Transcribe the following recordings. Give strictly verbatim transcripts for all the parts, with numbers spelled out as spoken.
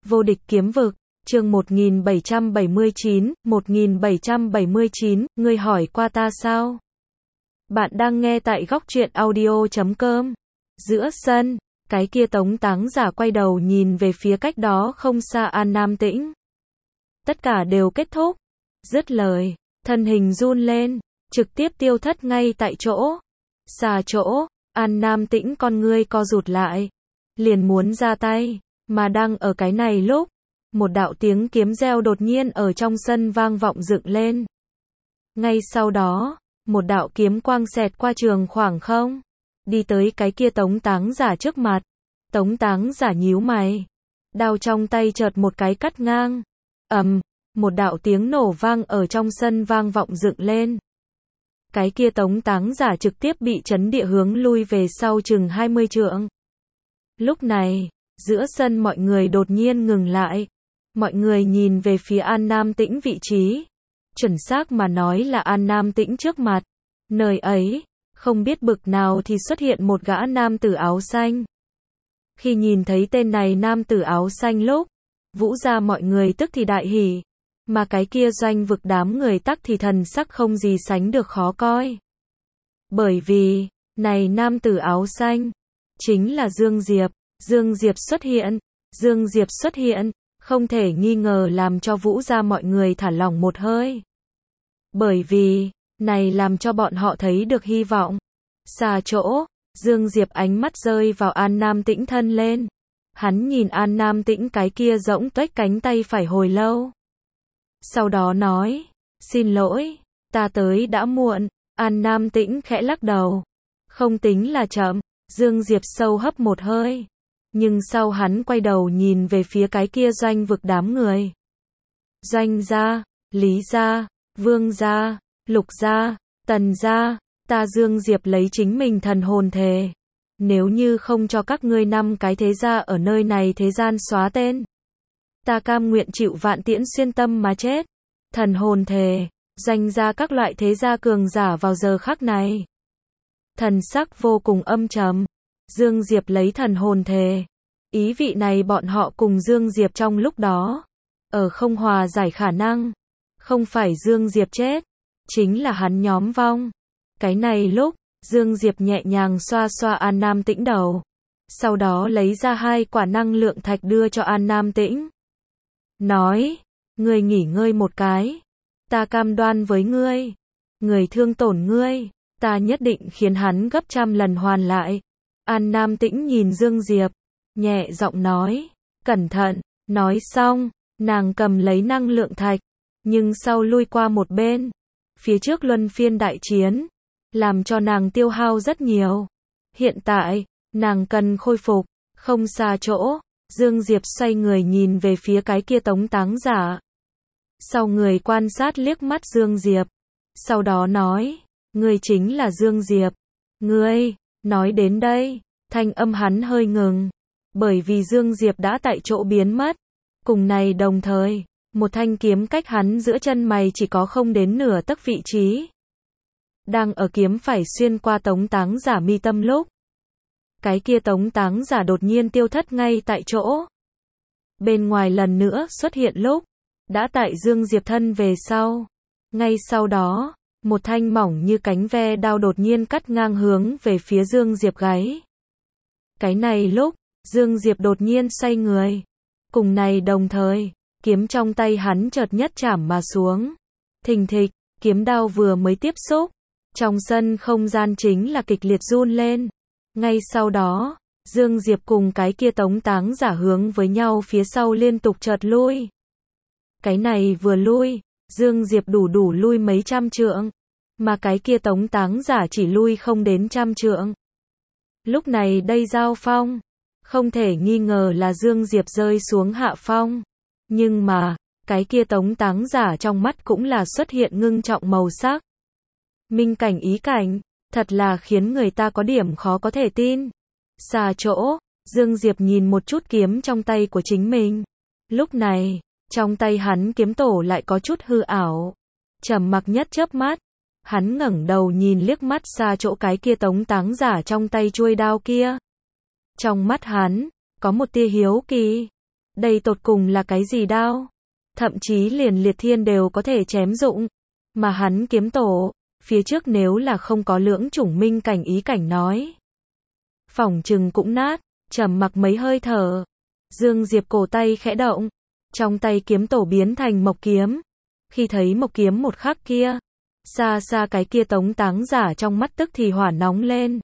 Vô địch kiếm vực, chương một nghìn bảy trăm bảy mươi chín, một nghìn bảy trăm bảy mươi chín, ngươi hỏi qua ta sao? Bạn đang nghe tại góc truyện audio chấm com. Giữa sân, cái kia Tống Táng Giả quay đầu nhìn về phía cách đó không xa An Nam Tĩnh. Tất cả đều kết thúc. Dứt lời, thân hình run lên, trực tiếp tiêu thất ngay tại chỗ. Xa chỗ, An Nam Tĩnh con ngươi co rụt lại, liền muốn ra tay, mà đang ở cái này lúc, một đạo tiếng kiếm reo đột nhiên ở trong sân vang vọng dựng lên. Ngay sau đó, một đạo kiếm quang xẹt qua trường khoảng không, đi tới cái kia Tống Táng Giả trước mặt. Tống Táng Giả nhíu mày, đao trong tay chợt một cái cắt ngang. Ầm, một đạo tiếng nổ vang ở trong sân vang vọng dựng lên. Cái kia Tống Táng Giả trực tiếp bị chấn địa hướng lui về sau chừng hai mươi trượng. Lúc này, giữa sân mọi người đột nhiên ngừng lại. Mọi người nhìn về phía An Nam Tĩnh vị trí. Chuẩn xác mà nói là An Nam Tĩnh trước mặt. Nơi ấy, không biết bực nào thì xuất hiện một gã nam tử áo xanh. Khi nhìn thấy tên này nam tử áo xanh lúc, Vũ gia mọi người tức thì đại hỉ. Mà cái kia Doanh Vực đám người tắc thì thần sắc không gì sánh được khó coi. Bởi vì, này nam tử áo xanh, chính là Dương Diệp. Dương Diệp xuất hiện, Dương Diệp xuất hiện, không thể nghi ngờ làm cho Vũ gia mọi người thả lỏng một hơi. Bởi vì, này làm cho bọn họ thấy được hy vọng. Xa chỗ, Dương Diệp ánh mắt rơi vào An Nam Tĩnh thân lên. Hắn nhìn An Nam Tĩnh cái kia rỗng tuếch cánh tay phải hồi lâu. Sau đó nói, xin lỗi, ta tới đã muộn. An Nam Tĩnh khẽ lắc đầu. Không tính là chậm. Dương Diệp sâu hấp một hơi. Nhưng sau hắn quay đầu nhìn về phía cái kia Doanh Vực đám người. Doanh gia, Lý gia, Vương gia, Lục gia, Tần gia, ta Dương Diệp lấy chính mình thần hồn thề. Nếu như không cho các ngươi năm cái thế gia ở nơi này thế gian xóa tên, ta cam nguyện chịu vạn tiễn xuyên tâm mà chết. Thần hồn thề, danh ra các loại thế gia cường giả vào giờ khắc này. Thần sắc vô cùng âm trầm. Dương Diệp lấy thần hồn thề. Ý vị này bọn họ cùng Dương Diệp trong lúc đó, ở không hòa giải khả năng. Không phải Dương Diệp chết, chính là hắn nhóm vong. Cái này lúc, Dương Diệp nhẹ nhàng xoa xoa An Nam Tĩnh đầu. Sau đó lấy ra hai quả năng lượng thạch đưa cho An Nam Tĩnh. Nói, ngươi nghỉ ngơi một cái. Ta cam đoan với ngươi. Người thương tổn ngươi, ta nhất định khiến hắn gấp trăm lần hoàn lại. An Nam Tĩnh nhìn Dương Diệp, nhẹ giọng nói, cẩn thận. Nói xong, nàng cầm lấy năng lượng thạch, nhưng sau lui qua một bên. Phía trước luân phiên đại chiến, làm cho nàng tiêu hao rất nhiều. Hiện tại, nàng cần khôi phục. Không xa chỗ, Dương Diệp xoay người nhìn về phía cái kia Tống Táng Giả. Sau người quan sát liếc mắt Dương Diệp. Sau đó nói, ngươi chính là Dương Diệp. Ngươi, nói đến đây, thanh âm hắn hơi ngừng. Bởi vì Dương Diệp đã tại chỗ biến mất. Cùng này đồng thời, một thanh kiếm cách hắn giữa chân mày chỉ có không đến nửa tấc vị trí. Đang ở kiếm phải xuyên qua Tống Táng Giả mi tâm lúc. Cái kia Tống Táng Giả đột nhiên tiêu thất ngay tại chỗ. Bên ngoài lần nữa xuất hiện lúc, đã tại Dương Diệp thân về sau. Ngay sau đó, một thanh mỏng như cánh ve đao đột nhiên cắt ngang hướng về phía Dương Diệp gáy. Cái này lúc, Dương Diệp đột nhiên xoay người. Cùng này đồng thời, kiếm trong tay hắn chợt nhất chảm mà xuống. Thình thịch, kiếm đao vừa mới tiếp xúc. Trong sân không gian chính là kịch liệt run lên. Ngay sau đó, Dương Diệp cùng cái kia Tống Táng Giả hướng với nhau phía sau liên tục chợt lui. Cái này vừa lui, Dương Diệp đủ đủ lui mấy trăm trượng. Mà cái kia Tống Táng Giả chỉ lui không đến trăm trượng. Lúc này đây giao phong, không thể nghi ngờ là Dương Diệp rơi xuống hạ phong. Nhưng mà, cái kia Tống Táng Giả trong mắt cũng là xuất hiện ngưng trọng màu sắc. Minh cảnh ý cảnh, thật là khiến người ta có điểm khó có thể tin. Xa chỗ, Dương Diệp nhìn một chút kiếm trong tay của chính mình. Lúc này, trong tay hắn kiếm tổ lại có chút hư ảo. Trầm mặc nhất chớp mắt, hắn ngẩng đầu nhìn liếc mắt xa chỗ cái kia Tống Táng Giả trong tay chuôi đao kia. Trong mắt hắn, có một tia hiếu kỳ. Đây tột cùng là cái gì đao? Thậm chí liền liệt thiên đều có thể chém dụng. Mà hắn kiếm tổ, phía trước nếu là không có lưỡng chủng minh cảnh ý cảnh nói. Phỏng chừng cũng nát, trầm mặc mấy hơi thở. Dương Diệp cổ tay khẽ động. Trong tay kiếm tổ biến thành mộc kiếm. Khi thấy mộc kiếm một khắc kia, xa xa cái kia tống táng giả trong mắt tức thì hỏa nóng lên.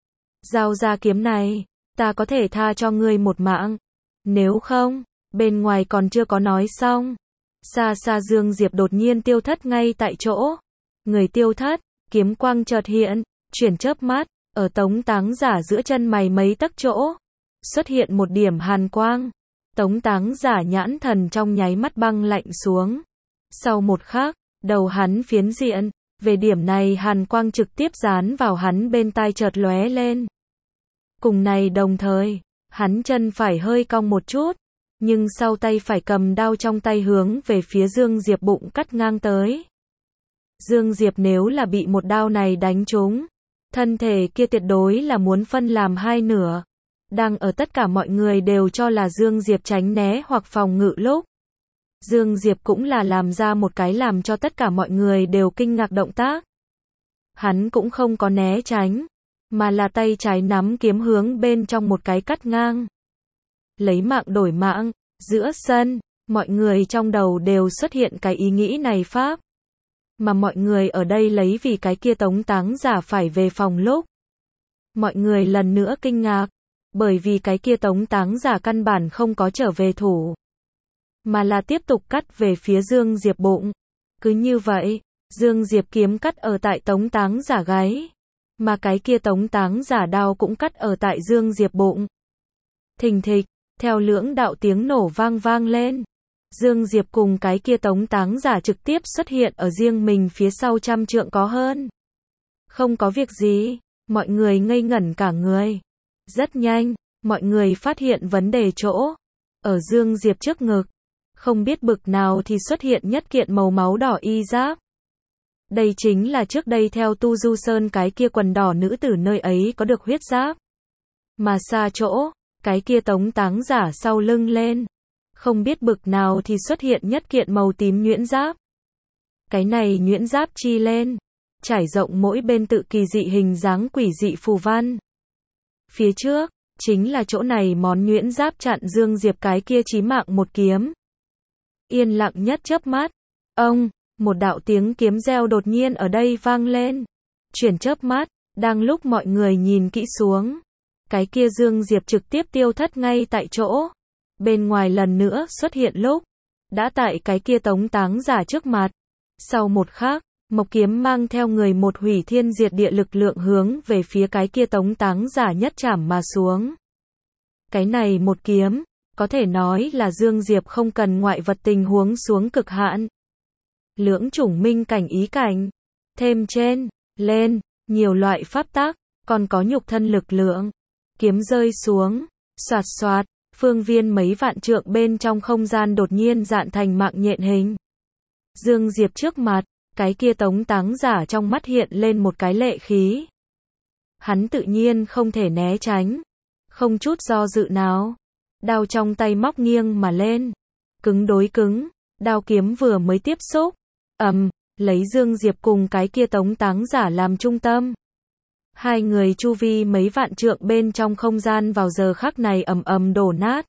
Giao ra kiếm này, ta có thể tha cho ngươi một mạng. Nếu không, bên ngoài còn chưa có nói xong. Xa xa Dương Diệp đột nhiên tiêu thất ngay tại chỗ. Người tiêu thất, kiếm quang chợt hiện, chuyển chớp mắt, ở tống táng giả giữa chân mày mấy tấc chỗ. Xuất hiện một điểm hàn quang. Tống táng giả nhãn thần trong nháy mắt băng lạnh xuống. Sau một khắc, đầu hắn phiến diện, về điểm này hàn quang trực tiếp dán vào hắn bên tai chợt lóe lên. Cùng này đồng thời, hắn chân phải hơi cong một chút, nhưng sau tay phải cầm đao trong tay hướng về phía Dương Diệp bụng cắt ngang tới. Dương Diệp nếu là bị một đao này đánh trúng, thân thể kia tuyệt đối là muốn phân làm hai nửa. Đang ở tất cả mọi người đều cho là Dương Diệp tránh né hoặc phòng ngự lúc. Dương Diệp cũng là làm ra một cái làm cho tất cả mọi người đều kinh ngạc động tác. Hắn cũng không có né tránh, mà là tay trái nắm kiếm hướng bên trong một cái cắt ngang. Lấy mạng đổi mạng, giữa sân, mọi người trong đầu đều xuất hiện cái ý nghĩ này pháp. Mà mọi người ở đây lấy vì cái kia tống táng giả phải về phòng lúc. Mọi người lần nữa kinh ngạc, bởi vì cái kia tống táng giả căn bản không có trở về thủ. Mà là tiếp tục cắt về phía Dương Diệp bụng. Cứ như vậy, Dương Diệp kiếm cắt ở tại tống táng giả gáy. Mà cái kia tống táng giả đao cũng cắt ở tại Dương Diệp bụng. Thình thịch, theo lưỡng đạo tiếng nổ vang vang lên. Dương Diệp cùng cái kia tống táng giả trực tiếp xuất hiện ở riêng mình phía sau trăm trượng có hơn. Không có việc gì, mọi người ngây ngẩn cả người. Rất nhanh, mọi người phát hiện vấn đề chỗ. Ở Dương Diệp trước ngực, không biết bực nào thì xuất hiện nhất kiện màu máu đỏ y giáp. Đây chính là trước đây theo Tu Du Sơn cái kia quần đỏ nữ tử nơi ấy có được huyết giáp. Mà xa chỗ, cái kia tống táng giả sau lưng lên. Không biết bực nào thì xuất hiện nhất kiện màu tím nhuyễn giáp. Cái này nhuyễn giáp chi lên, trải rộng mỗi bên tự kỳ dị hình dáng quỷ dị phù văn. Phía trước, chính là chỗ này món nhuyễn giáp chặn Dương Diệp cái kia chí mạng một kiếm. Yên lặng nhất chớp mắt, ông, một đạo tiếng kiếm reo đột nhiên ở đây vang lên. Chuyển chớp mắt, đang lúc mọi người nhìn kỹ xuống, cái kia Dương Diệp trực tiếp tiêu thất ngay tại chỗ. Bên ngoài lần nữa xuất hiện lúc, đã tại cái kia tống táng giả trước mặt. Sau một khắc, mộc kiếm mang theo người một hủy thiên diệt địa lực lượng hướng về phía cái kia tống táng giả nhất chảm mà xuống. Cái này một kiếm, có thể nói là Dương Diệp không cần ngoại vật tình huống xuống cực hạn. Lưỡng chủng minh cảnh ý cảnh, thêm trên, lên, nhiều loại pháp tắc, còn có nhục thân lực lượng. Kiếm rơi xuống, xoạt xoạt, phương viên mấy vạn trượng bên trong không gian đột nhiên dạn thành mạng nhện hình. Dương Diệp trước mặt, cái kia tống táng giả trong mắt hiện lên một cái lệ khí. Hắn tự nhiên không thể né tránh, không chút do dự nào. Đao trong tay móc nghiêng mà lên, cứng đối cứng, đao kiếm vừa mới tiếp xúc, ầm, lấy Dương Diệp cùng cái kia tống táng giả làm trung tâm. Hai người chu vi mấy vạn trượng bên trong không gian vào giờ khắc này ầm ầm đổ nát.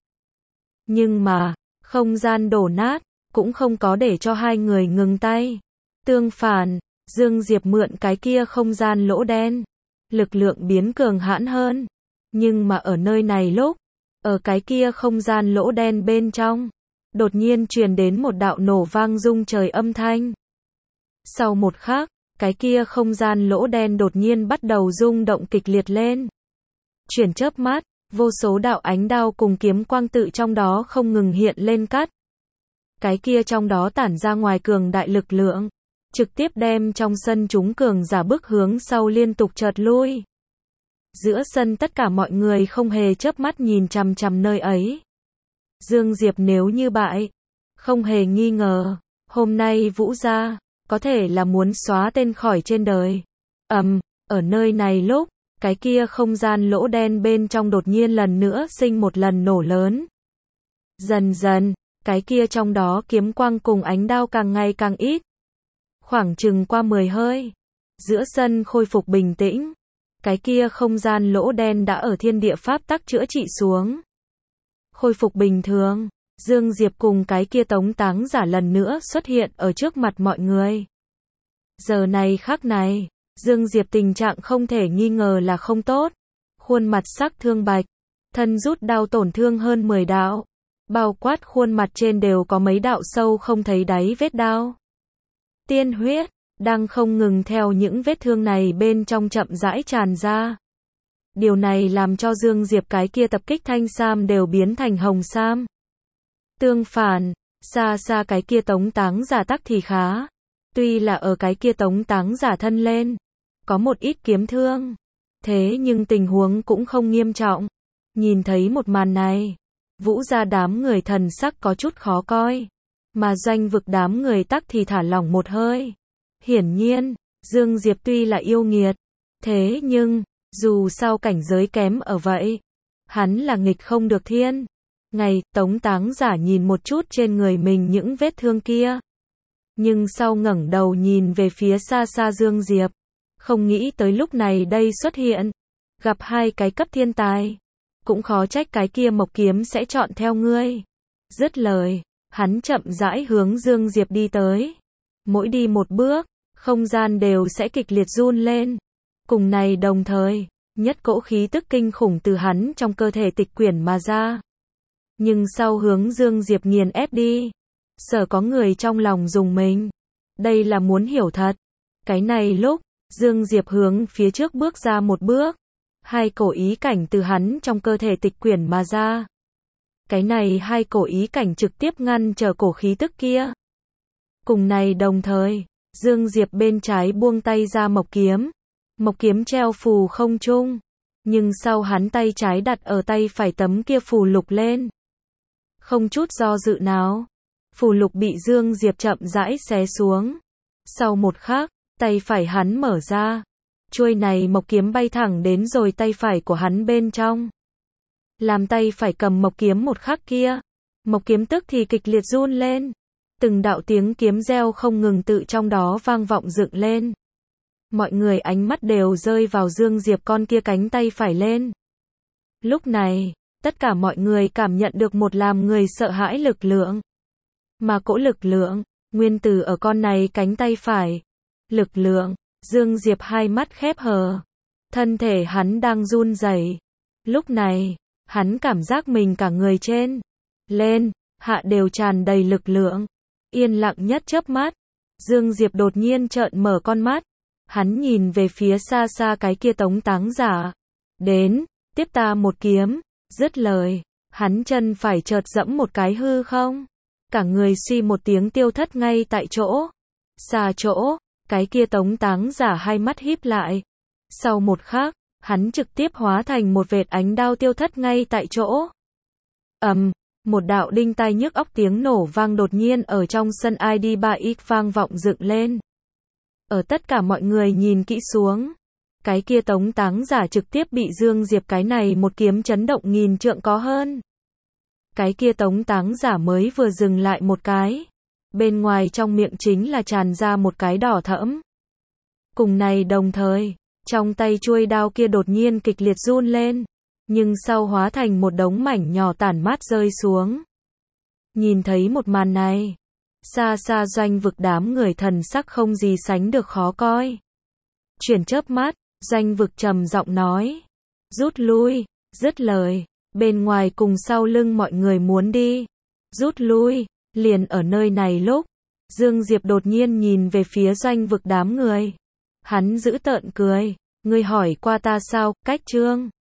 Nhưng mà, không gian đổ nát, cũng không có để cho hai người ngừng tay. Tương phản, Dương Diệp mượn cái kia không gian lỗ đen, lực lượng biến cường hãn hơn. Nhưng mà ở nơi này lúc, ở cái kia không gian lỗ đen bên trong, đột nhiên truyền đến một đạo nổ vang rung trời âm thanh. Sau một khắc, cái kia không gian lỗ đen đột nhiên bắt đầu rung động kịch liệt lên. Chuyển chớp mắt, vô số đạo ánh đao cùng kiếm quang tự trong đó không ngừng hiện lên cắt. Cái kia trong đó tản ra ngoài cường đại lực lượng, trực tiếp đem trong sân chúng cường giả bước hướng sau liên tục chợt lui. Giữa sân tất cả mọi người không hề chớp mắt nhìn chằm chằm nơi ấy. Dương Diệp nếu như bại, không hề nghi ngờ, hôm nay Vũ gia có thể là muốn xóa tên khỏi trên đời. Ầm, ở nơi này lúc, cái kia không gian lỗ đen bên trong đột nhiên lần nữa sinh một lần nổ lớn. Dần dần, cái kia trong đó kiếm quang cùng ánh đao càng ngày càng ít. Khoảng chừng qua mười hơi, giữa sân khôi phục bình tĩnh. Cái kia không gian lỗ đen đã ở thiên địa pháp tắc chữa trị xuống. Khôi phục bình thường, Dương Diệp cùng cái kia tống táng giả lần nữa xuất hiện ở trước mặt mọi người. Giờ này khắc này, Dương Diệp tình trạng không thể nghi ngờ là không tốt. Khuôn mặt sắc thương bạch, thân rút đao tổn thương hơn mười đạo. Bao quát khuôn mặt trên đều có mấy đạo sâu không thấy đáy vết đao. Tiên huyết đang không ngừng theo những vết thương này bên trong chậm rãi tràn ra. Điều này làm cho Dương Diệp cái kia tập kích thanh sam đều biến thành hồng sam. Tương phản, xa xa cái kia tống táng giả tắc thì khá. Tuy là ở cái kia tống táng giả thân lên, có một ít kiếm thương. Thế nhưng tình huống cũng không nghiêm trọng. Nhìn thấy một màn này, Vũ gia đám người thần sắc có chút khó coi. Mà Doanh vực đám người tắc thì thả lỏng một hơi. Hiển nhiên, Dương Diệp tuy là yêu nghiệt. Thế nhưng, dù sao cảnh giới kém ở vậy, hắn là nghịch không được thiên. Ngày, tống táng giả nhìn một chút trên người mình những vết thương kia. Nhưng sau ngẩng đầu nhìn về phía xa xa Dương Diệp. Không nghĩ tới lúc này đây xuất hiện. Gặp hai cái cấp thiên tài. Cũng khó trách cái kia mộc kiếm sẽ chọn theo ngươi. Dứt lời, hắn chậm rãi hướng Dương Diệp đi tới. Mỗi đi một bước, không gian đều sẽ kịch liệt run lên. Cùng này đồng thời, nhất cỗ khí tức kinh khủng từ hắn trong cơ thể tịch quyển mà ra. Nhưng sau hướng Dương Diệp nghiền ép đi. Sở có người trong lòng dùng mình. Đây là muốn hiểu thật. Cái này lúc, Dương Diệp hướng phía trước bước ra một bước. Hai cổ ý cảnh từ hắn trong cơ thể tịch quyển mà ra. Cái này hai cổ ý cảnh trực tiếp ngăn trở cổ khí tức kia. Cùng này đồng thời, Dương Diệp bên trái buông tay ra mộc kiếm. Mộc kiếm treo phù không trung. Nhưng sau hắn tay trái đặt ở tay phải tấm kia phù lục lên. Không chút do dự nào. Phù lục bị Dương Diệp chậm rãi xé xuống. Sau một khắc, tay phải hắn mở ra. Chuôi này mộc kiếm bay thẳng đến rồi tay phải của hắn bên trong. Làm tay phải cầm mộc kiếm một khắc kia. Mộc kiếm tức thì kịch liệt run lên. Từng đạo tiếng kiếm reo không ngừng tự trong đó vang vọng dựng lên. Mọi người ánh mắt đều rơi vào Dương Diệp con kia cánh tay phải lên. Lúc này, tất cả mọi người cảm nhận được một làm người sợ hãi lực lượng. Mà cỗ lực lượng, nguyên từ ở con này cánh tay phải. Lực lượng, Dương Diệp hai mắt khép hờ. Thân thể hắn đang run rẩy. Lúc này, hắn cảm giác mình cả người trên, lên, hạ đều tràn đầy lực lượng. Yên lặng nhất chớp mắt, Dương Diệp đột nhiên trợn mở con mắt. Hắn nhìn về phía xa xa cái kia tống táng giả. Đến, tiếp ta một kiếm. Dứt lời, hắn chân phải chợt dẫm một cái hư không. Cả người suy một tiếng tiêu thất ngay tại chỗ. Xa chỗ, cái kia tống táng giả hai mắt híp lại. Sau một khắc, hắn trực tiếp hóa thành một vệt ánh đao tiêu thất ngay tại chỗ. Ầm, um, một đạo đinh tai nhức óc tiếng nổ vang đột nhiên ở trong sân i đê ba x vang vọng dựng lên. Ở tất cả mọi người nhìn kỹ xuống, cái kia tống táng giả trực tiếp bị Dương Diệp cái này một kiếm chấn động nghìn trượng có hơn. Cái kia tống táng giả mới vừa dừng lại một cái. Bên ngoài trong miệng chính là tràn ra một cái đỏ thẫm. Cùng này đồng thời, trong tay chuôi đao kia đột nhiên kịch liệt run lên. Nhưng sau hóa thành một đống mảnh nhỏ tản mát rơi xuống. Nhìn thấy một màn này, xa xa Doanh vực đám người thần sắc không gì sánh được khó coi. Chuyển chớp mắt, Doanh vực trầm giọng nói. Rút lui, dứt lời, bên ngoài cùng sau lưng mọi người muốn đi. Rút lui, liền ở nơi này lúc, Dương Diệp đột nhiên nhìn về phía Doanh vực đám người. Hắn giữ tợn cười, ngươi hỏi qua ta sao, cách trương.